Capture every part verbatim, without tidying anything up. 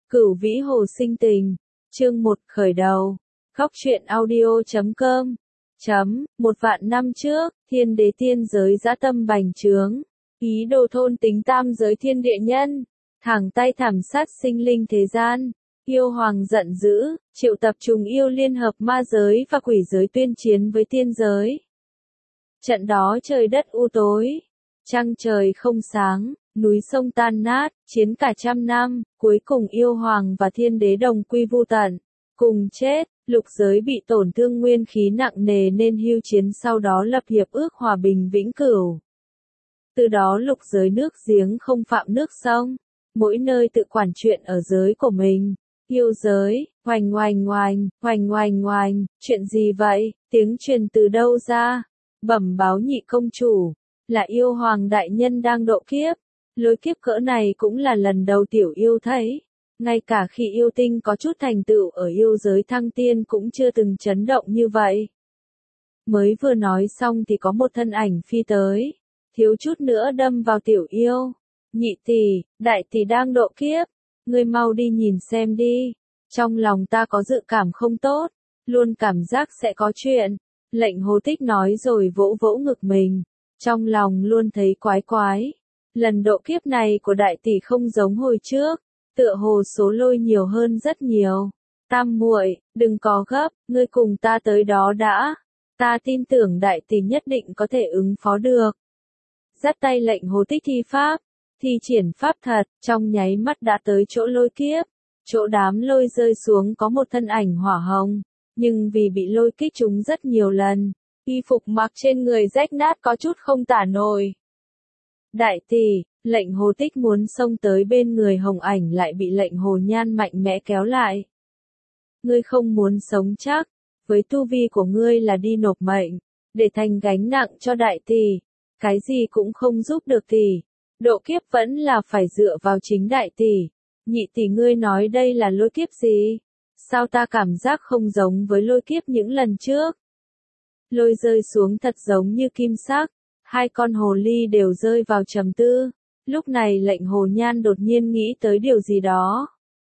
Cửu Vĩ Hồ Sinh Tình, chương một khởi đầu, khóc truyện audio chấm com, chấm, một vạn năm trước, thiên đế tiên giới dã tâm bành trướng, ý đồ thôn tính tam giới thiên địa nhân, thẳng tay thảm sát sinh linh thế gian, yêu hoàng giận dữ, triệu tập trùng yêu liên hợp ma giới và quỷ giới tuyên chiến với tiên giới. Trận đó trời đất u tối, trăng trời không sáng, núi sông tan nát, chiến cả trăm năm, cuối cùng yêu hoàng và thiên đế đồng quy vu tận, cùng chết, lục giới bị tổn thương nguyên khí nặng nề nên hưu chiến, sau đó lập hiệp ước hòa bình vĩnh cửu. Từ đó lục giới nước giếng không phạm nước sông, mỗi nơi tự quản chuyện ở giới của mình. Yêu giới, oành oành oành, oành oành oành, chuyện gì vậy, tiếng truyền từ đâu ra? Bẩm báo nhị công chủ, là yêu hoàng đại nhân đang độ kiếp. Lôi kiếp cỡ này cũng là lần đầu tiểu yêu thấy. Ngay cả khi yêu tinh có chút thành tựu ở yêu giới thăng tiên cũng chưa từng chấn động như vậy. Mới vừa nói xong thì có một thân ảnh phi tới, thiếu chút nữa đâm vào tiểu yêu. Nhị tỷ, đại tỷ đang độ kiếp, ngươi mau đi nhìn xem đi. Trong lòng ta có dự cảm không tốt, luôn cảm giác sẽ có chuyện. Lệnh Hồ Tích nói rồi vỗ vỗ ngực mình, trong lòng luôn thấy quái quái. Lần độ kiếp này của đại tỷ không giống hồi trước, tựa hồ số lôi nhiều hơn rất nhiều. Tam muội, đừng có gấp, ngươi cùng ta tới đó đã. Ta tin tưởng đại tỷ nhất định có thể ứng phó được. Dắt tay Lệnh Hồ Tích thi pháp, thi triển pháp thật, trong nháy mắt đã tới chỗ lôi kiếp. Chỗ đám lôi rơi xuống có một thân ảnh hỏa hồng, nhưng vì bị lôi kích trúng rất nhiều lần, y phục mặc trên người rách nát có chút không tả nổi. Đại tỷ, Lệnh Hồ Tích muốn xông tới bên người hồng ảnh lại bị Lệnh Hồ Nhan mạnh mẽ kéo lại. Ngươi không muốn sống chắc, với tu vi của ngươi là đi nộp mệnh, để thành gánh nặng cho đại tỷ, cái gì cũng không giúp được tỷ, độ kiếp vẫn là phải dựa vào chính đại tỷ. Nhị tỷ, ngươi nói đây là lôi kiếp gì? Sao ta cảm giác không giống với lôi kiếp những lần trước? Lôi rơi xuống thật giống như kim sắc, hai con hồ ly đều rơi vào trầm tư. Lúc này Lệnh Hồ Nhan đột nhiên nghĩ tới điều gì đó.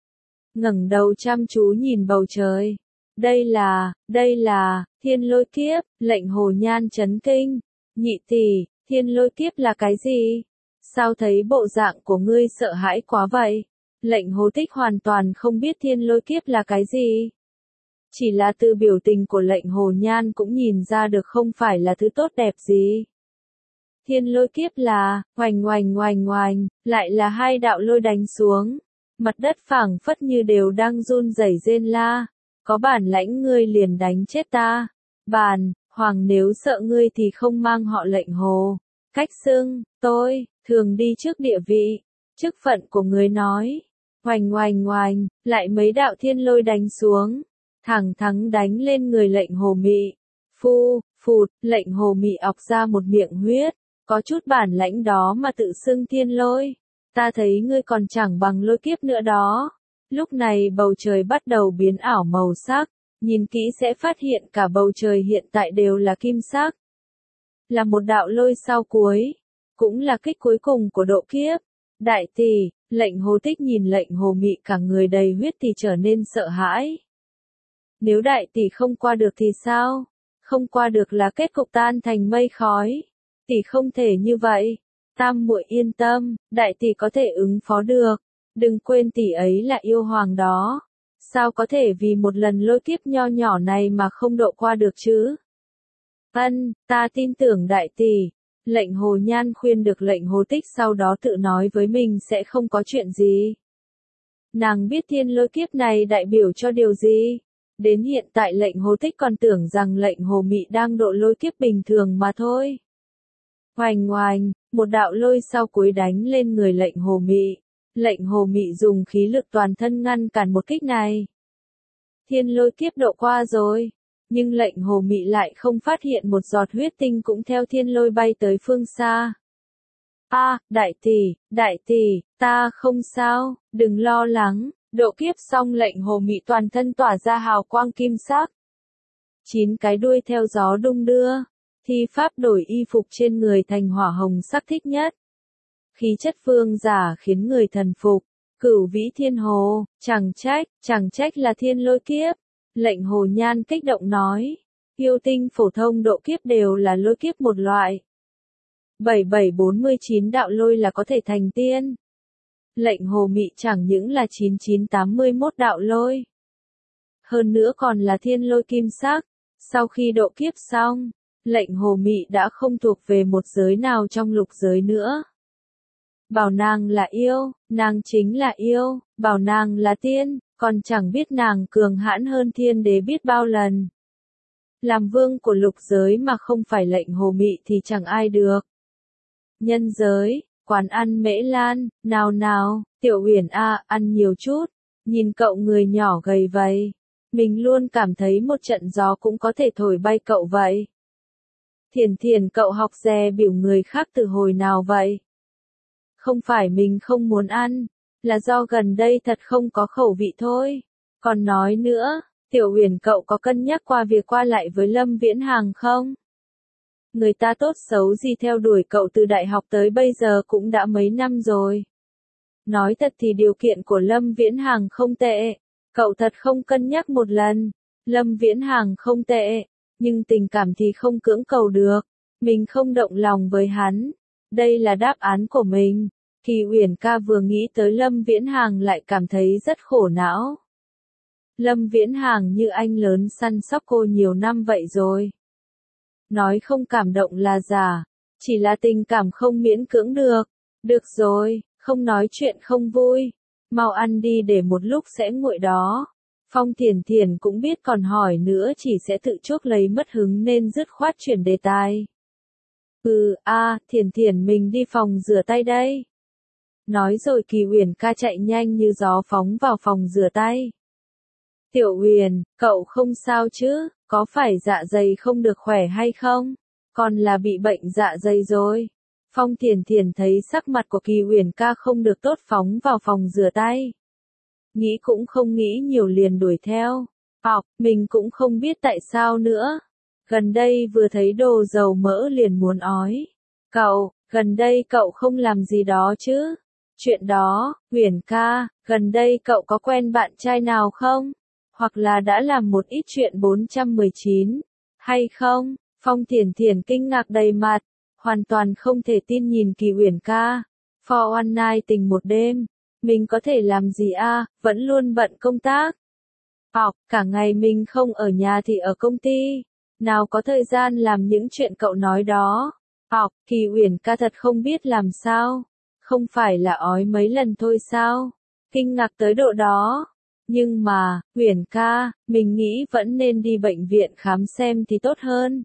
Ngẩng đầu chăm chú nhìn bầu trời. Đây là, đây là, thiên lôi kiếp. Lệnh Hồ Nhan chấn kinh. Nhị tỷ, thiên lôi kiếp là cái gì? Sao thấy bộ dạng của ngươi sợ hãi quá vậy? Lệnh Hồ Tích hoàn toàn không biết thiên lôi kiếp là cái gì. Chỉ là từ biểu tình của Lệnh Hồ Nhan cũng nhìn ra được không phải là thứ tốt đẹp gì. Thiên lôi kiếp là, oành oành oành oành, lại là hai đạo lôi đánh xuống. Mặt đất phảng phất như đều đang run rẩy rên la. Có bản lãnh ngươi liền đánh chết ta. Bàn, hoàng nếu sợ ngươi thì không mang họ Lệnh Hồ. Cách xưng, tôi, thường đi trước địa vị, chức phận của người nói. Oành oành oành, lại mấy đạo thiên lôi đánh xuống, thẳng thắn đánh lên người Lệnh Hồ Mị. Phu, phụt, Lệnh Hồ Mị ọc ra một miệng huyết, có chút bản lãnh đó mà tự xưng thiên lôi. Ta thấy ngươi còn chẳng bằng lôi kiếp nữa đó. Lúc này bầu trời bắt đầu biến ảo màu sắc, nhìn kỹ sẽ phát hiện cả bầu trời hiện tại đều là kim sắc. Là một đạo lôi sao cuối, cũng là kích cuối cùng của độ kiếp. Đại tỷ, Lệnh Hồ Tích nhìn Lệnh Hồ Mị cả người đầy huyết thì trở nên sợ hãi. Nếu đại tỷ không qua được thì sao? Không qua được là kết cục tan thành mây khói. Tỷ không thể như vậy. Tam muội yên tâm, đại tỷ có thể ứng phó được. Đừng quên tỷ ấy là yêu hoàng đó. Sao có thể vì một lần lôi kiếp nho nhỏ này mà không độ qua được chứ? Ân, ta tin tưởng đại tỷ. Lệnh Hồ Nhan khuyên được Lệnh Hồ Tích, sau đó tự nói với mình sẽ không có chuyện gì. Nàng biết thiên lôi kiếp này đại biểu cho điều gì. Đến hiện tại Lệnh Hồ Tích còn tưởng rằng Lệnh Hồ Mị đang độ lôi kiếp bình thường mà thôi. Oành oành, một đạo lôi sao cuối đánh lên người Lệnh Hồ Mị. Lệnh Hồ Mị dùng khí lực toàn thân ngăn cản một kích này. Thiên lôi kiếp độ qua rồi. Nhưng Lệnh Hồ Mị lại không phát hiện một giọt huyết tinh cũng theo thiên lôi bay tới phương xa. A, à, đại tỷ, đại tỷ, ta không sao, đừng lo lắng. Độ kiếp xong Lệnh Hồ Mị toàn thân tỏa ra hào quang kim sắc. Chín cái đuôi theo gió đung đưa. Thi pháp đổi y phục trên người thành hỏa hồng sắc thích nhất. Khí chất vương giả khiến người thần phục. Cửu vĩ thiên hồ, chẳng trách, chẳng trách là thiên lôi kiếp. Lệnh Hồ Nhan kích động nói, yêu tinh phổ thông độ kiếp đều là lôi kiếp một loại. bảy bảy bốn mươi chín đạo lôi là có thể thành tiên. Lệnh Hồ Mị chẳng những là chín chín tám mươi mốt đạo lôi. Hơn nữa còn là thiên lôi kim sắc. Sau khi độ kiếp xong, lệnh Hồ Mị đã không thuộc về một giới nào trong lục giới nữa. Bảo nàng là yêu, nàng chính là yêu, bảo nàng là tiên, còn chẳng biết nàng cường hãn hơn thiên đế biết bao lần. Làm vương của lục giới mà không phải lệnh Hồ Mị thì chẳng ai được. Nhân giới, quán ăn Mễ Lan, nào nào, Tiểu Uyển a, ăn nhiều chút, nhìn cậu người nhỏ gầy vậy. Mình luôn cảm thấy một trận gió cũng có thể thổi bay cậu vậy. Thiền Thiền cậu học dè biểu người khác từ hồi nào vậy? Không phải mình không muốn ăn, là do gần đây thật không có khẩu vị thôi. Còn nói nữa, Tiểu Uyển cậu có cân nhắc qua việc qua lại với Lâm Viễn Hàng không? Người ta tốt xấu gì theo đuổi cậu từ đại học tới bây giờ cũng đã mấy năm rồi. Nói thật thì điều kiện của Lâm Viễn Hàng không tệ. Cậu thật không cân nhắc một lần. Lâm Viễn Hàng không tệ, nhưng tình cảm thì không cưỡng cầu được. Mình không động lòng với hắn. Đây là đáp án của mình. Kỳ Uyển ca vừa nghĩ tới Lâm Viễn Hàng lại cảm thấy rất khổ não. Lâm Viễn Hàng như anh lớn săn sóc cô nhiều năm vậy rồi. Nói không cảm động là giả, chỉ là tình cảm không miễn cưỡng được. Được rồi, không nói chuyện không vui. Mau ăn đi để một lúc sẽ nguội đó. Phong Thiền Thiền cũng biết còn hỏi nữa chỉ sẽ tự chuốc lấy mất hứng nên dứt khoát chuyển đề tài. Ừ, a, à, Thiền Thiền mình đi phòng rửa tay đây. Nói rồi Kỳ Uyển ca chạy nhanh như gió phóng vào phòng rửa tay. Tiểu Uyển, cậu không sao chứ, có phải dạ dày không được khỏe hay không? Còn là bị bệnh dạ dày rồi. Phong Thiền Thiền thấy sắc mặt của Kỳ Uyển ca không được tốt phóng vào phòng rửa tay. Nghĩ cũng không nghĩ nhiều liền đuổi theo. Học, mình cũng không biết tại sao nữa. Gần đây vừa thấy đồ dầu mỡ liền muốn ói. Cậu, gần đây cậu không làm gì đó chứ? Chuyện đó, Uyển ca, gần đây cậu có quen bạn trai nào không? Hoặc là đã làm một ít chuyện bốn trăm mười chín, hay không? Phong Thiền Thiền kinh ngạc đầy mặt, hoàn toàn không thể tin nhìn Kỳ Uyển ca. For one night tình một đêm, mình có thể làm gì a, à? Vẫn luôn bận công tác. Học, cả ngày mình không ở nhà thì ở công ty, nào có thời gian làm những chuyện cậu nói đó. Học, Kỳ Uyển ca thật không biết làm sao, không phải là ói mấy lần thôi sao? Kinh ngạc tới độ đó. Nhưng mà, Uyển ca, mình nghĩ vẫn nên đi bệnh viện khám xem thì tốt hơn.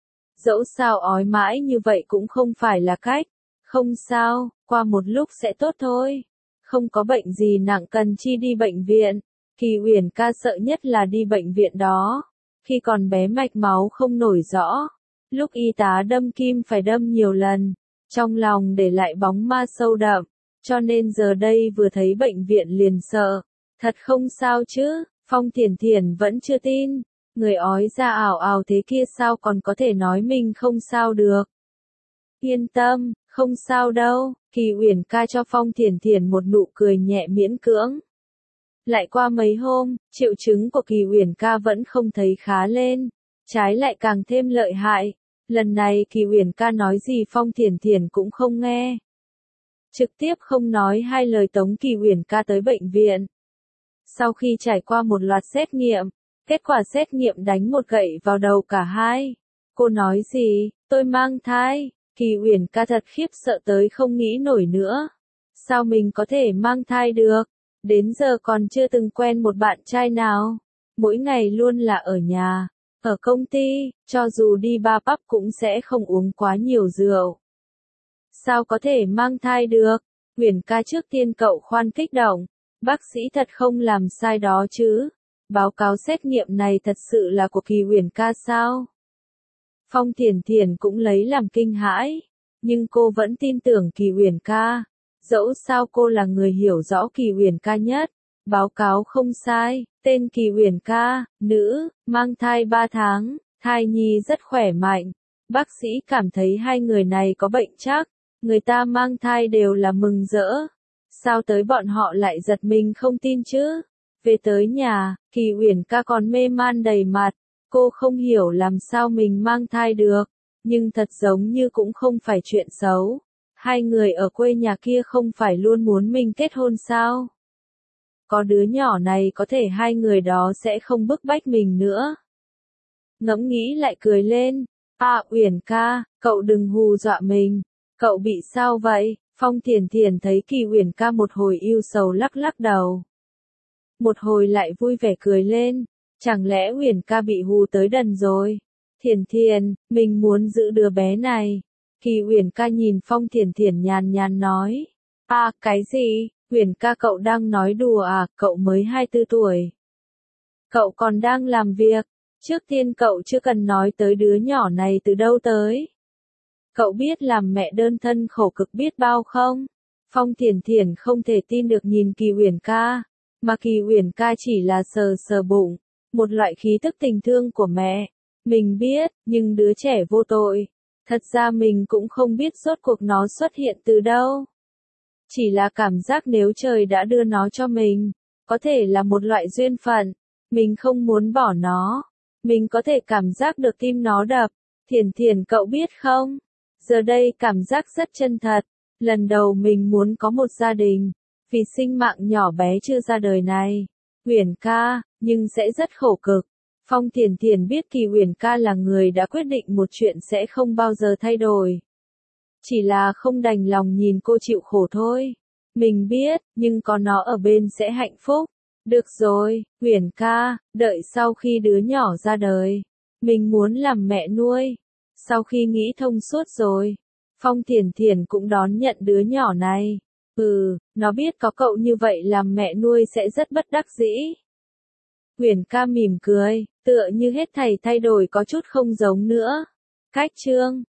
Dẫu sao ói mãi như vậy cũng không phải là cách. Không sao, qua một lúc sẽ tốt thôi. Không có bệnh gì nặng cần chi đi bệnh viện. Kỳ Uyển ca sợ nhất là đi bệnh viện đó. Khi còn bé mạch máu không nổi rõ. Lúc y tá đâm kim phải đâm nhiều lần. Trong lòng để lại bóng ma sâu đậm. Cho nên giờ đây vừa thấy bệnh viện liền sợ. Thật không sao chứ, Phong Thiền Thiền vẫn chưa tin. Người ói ra ảo ảo thế kia sao còn có thể nói mình không sao được. Yên tâm, không sao đâu, Kỳ Uyển ca cho Phong Thiền Thiền một nụ cười nhẹ miễn cưỡng. Lại qua mấy hôm, triệu chứng của Kỳ Uyển ca vẫn không thấy khá lên, trái lại càng thêm lợi hại. Lần này Kỳ Uyển ca nói gì Phong Thiền Thiền cũng không nghe. Trực tiếp không nói hai lời tống Kỳ Uyển ca tới bệnh viện. Sau khi trải qua một loạt xét nghiệm, kết quả xét nghiệm đánh một gậy vào đầu cả hai. Cô nói gì, tôi mang thai. Kỳ Uyển ca thật khiếp sợ tới không nghĩ nổi nữa. Sao mình có thể mang thai được? Đến giờ còn chưa từng quen một bạn trai nào. Mỗi ngày luôn là ở nhà, ở công ty, cho dù đi bar pub cũng sẽ không uống quá nhiều rượu. Sao có thể mang thai được? Uyển ca trước tiên cậu khoan kích động. Bác sĩ thật không làm sai đó chứ. Báo cáo xét nghiệm này thật sự là của Kỳ Uyển ca sao? Phong Thiền Thiền cũng lấy làm kinh hãi. Nhưng cô vẫn tin tưởng Kỳ Uyển ca. Dẫu sao cô là người hiểu rõ Kỳ Uyển ca nhất. Báo cáo không sai, tên Kỳ Uyển ca, nữ, mang thai ba tháng, thai nhi rất khỏe mạnh. Bác sĩ cảm thấy hai người này có bệnh chắc. Người ta mang thai đều là mừng rỡ. Sao tới bọn họ lại giật mình không tin chứ? Về tới nhà, Kỳ Uyển ca còn mê man đầy mặt, cô không hiểu làm sao mình mang thai được, nhưng thật giống như cũng không phải chuyện xấu. Hai người ở quê nhà kia không phải luôn muốn mình kết hôn sao? Có đứa nhỏ này có thể hai người đó sẽ không bức bách mình nữa. Ngẫm nghĩ lại cười lên. À Uyển ca, cậu đừng hù dọa mình. Cậu bị sao vậy? Phong Thiển Thiển thấy Kỳ Uyển ca một hồi ưu sầu lắc lắc đầu. Một hồi lại vui vẻ cười lên. Chẳng lẽ Uyển ca bị hù tới đần rồi? Thiển Thiển, mình muốn giữ đứa bé này. Kỳ Uyển ca nhìn Phong Thiển Thiển nhàn nhàn nói. À, cái gì? Uyển ca cậu đang nói đùa à, cậu mới hai mươi tư tuổi. Cậu còn đang làm việc, trước tiên cậu chưa cần nói tới đứa nhỏ này từ đâu tới. Cậu biết làm mẹ đơn thân khổ cực biết bao không? Phong Thiển Thiển không thể tin được nhìn Kỳ Uyển ca, mà Kỳ Uyển ca chỉ là sờ sờ bụng, một loại khí tức tình thương của mẹ. Mình biết, nhưng đứa trẻ vô tội. Thật ra mình cũng không biết rốt cuộc nó xuất hiện từ đâu. Chỉ là cảm giác nếu trời đã đưa nó cho mình, có thể là một loại duyên phận, mình không muốn bỏ nó. Mình có thể cảm giác được tim nó đập. Thiển Thiển cậu biết không? Giờ đây cảm giác rất chân thật. Lần đầu mình muốn có một gia đình, vì sinh mạng nhỏ bé chưa ra đời này. Uyển ca, nhưng sẽ rất khổ cực. Phong Thiển Thiển biết Kỳ Uyển ca là người đã quyết định một chuyện sẽ không bao giờ thay đổi. Chỉ là không đành lòng nhìn cô chịu khổ thôi. Mình biết, nhưng có nó ở bên sẽ hạnh phúc. Được rồi, Uyển ca, đợi sau khi đứa nhỏ ra đời. Mình muốn làm mẹ nuôi. Sau khi nghĩ thông suốt rồi, Phong Thiển Thiển cũng đón nhận đứa nhỏ này. Ừ, nó biết có cậu như vậy làm mẹ nuôi sẽ rất bất đắc dĩ. Uyển ca mỉm cười, tựa như hết thảy thay đổi có chút không giống nữa. Cách chương